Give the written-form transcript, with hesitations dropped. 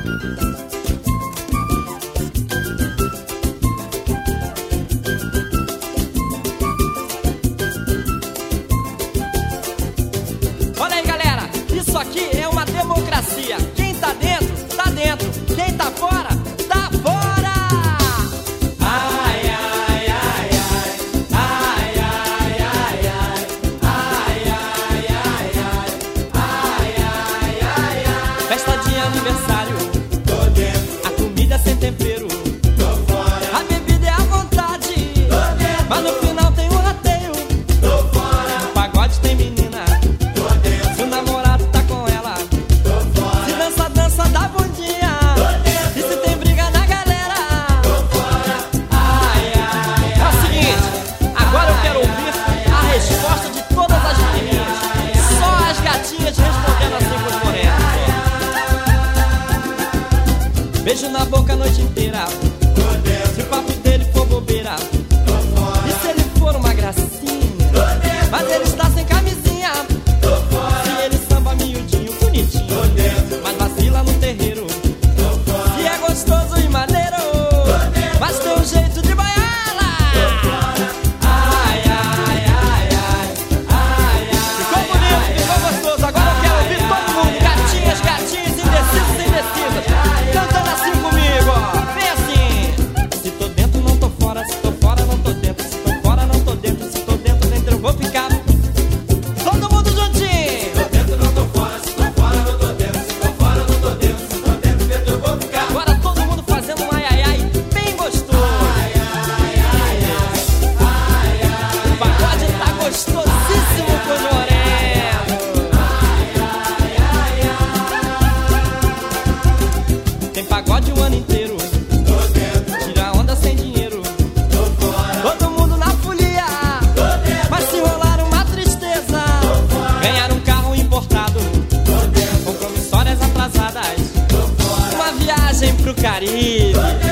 Olha aí, galera, isso aqui é uma democracia. Quem tá dentro, tá dentro. Quem tá fora, tá fora. Ai, ai, ai, ai. Ai, ai, ai, ai. Ai, ai, ai, ai. Ai, ai, ai, ai. Festa de aniversário, tô dentro. A comida sem tempero, tô fora. A bebida é à vontade, tô dentro. Mas no final tem um rateio, tô fora. O pagode tem menina, tô dentro. Se o namorado tá com ela, tô fora. Se dança, dança da bundinha, tô dentro. E se tem briga na galera, tô fora. Ai, ai, ai. É o seguinte, agora eu quero ouvir a resposta de todas as menininhas. Só as gatinhas respondendo assim pros morenos. Beijo na boca a noite inteira, tô dentro. Se o papo dele for bobeira, tô fora. E se ele for uma gracinha, tô dentro. Mas ele está sem camisinha, tô fora. Se ele samba miudinho, bonitinho, tô dentro. Mas vacila no terreiro, tô fora. Se é gostoso e maneiro, tô dentro. Mas tem um jeito de baiala, tô fora. Ai, ai, ai, ai. Ai, ai. Ficou bonito, ficou gostoso. Agora eu quero ouvir todo mundo. Gatinhas, gatinhas, indecisos, indecisas, cantando assim comigo, ó. Vem assim. Se tô dentro, não tô fora. Se tô fora, não tô dentro. Se tô fora, não tô dentro. Se tô dentro, dentro eu vou ficar. Todo mundo juntinho. Tô dentro, não tô fora. Se tô fora, não tô dentro. Se tô fora, não tô dentro. Se tô dentro, dentro eu vou ficar. Agora todo mundo fazendo um ai, ai, ai, bem gostoso. Ai, ai, ai, ai. Ai, ai. O pagode tá gostosíssimo com o Moreno. Tem pagode o ano inteiro, Tô dentro, tira onda sem dinheiro. tô fora. Todo mundo na folia, Tô dentro, mas se rolar uma tristeza, ganhar um carro importado, tô dentro, com promissórias atrasadas, tô fora. uma viagem pro Caribe.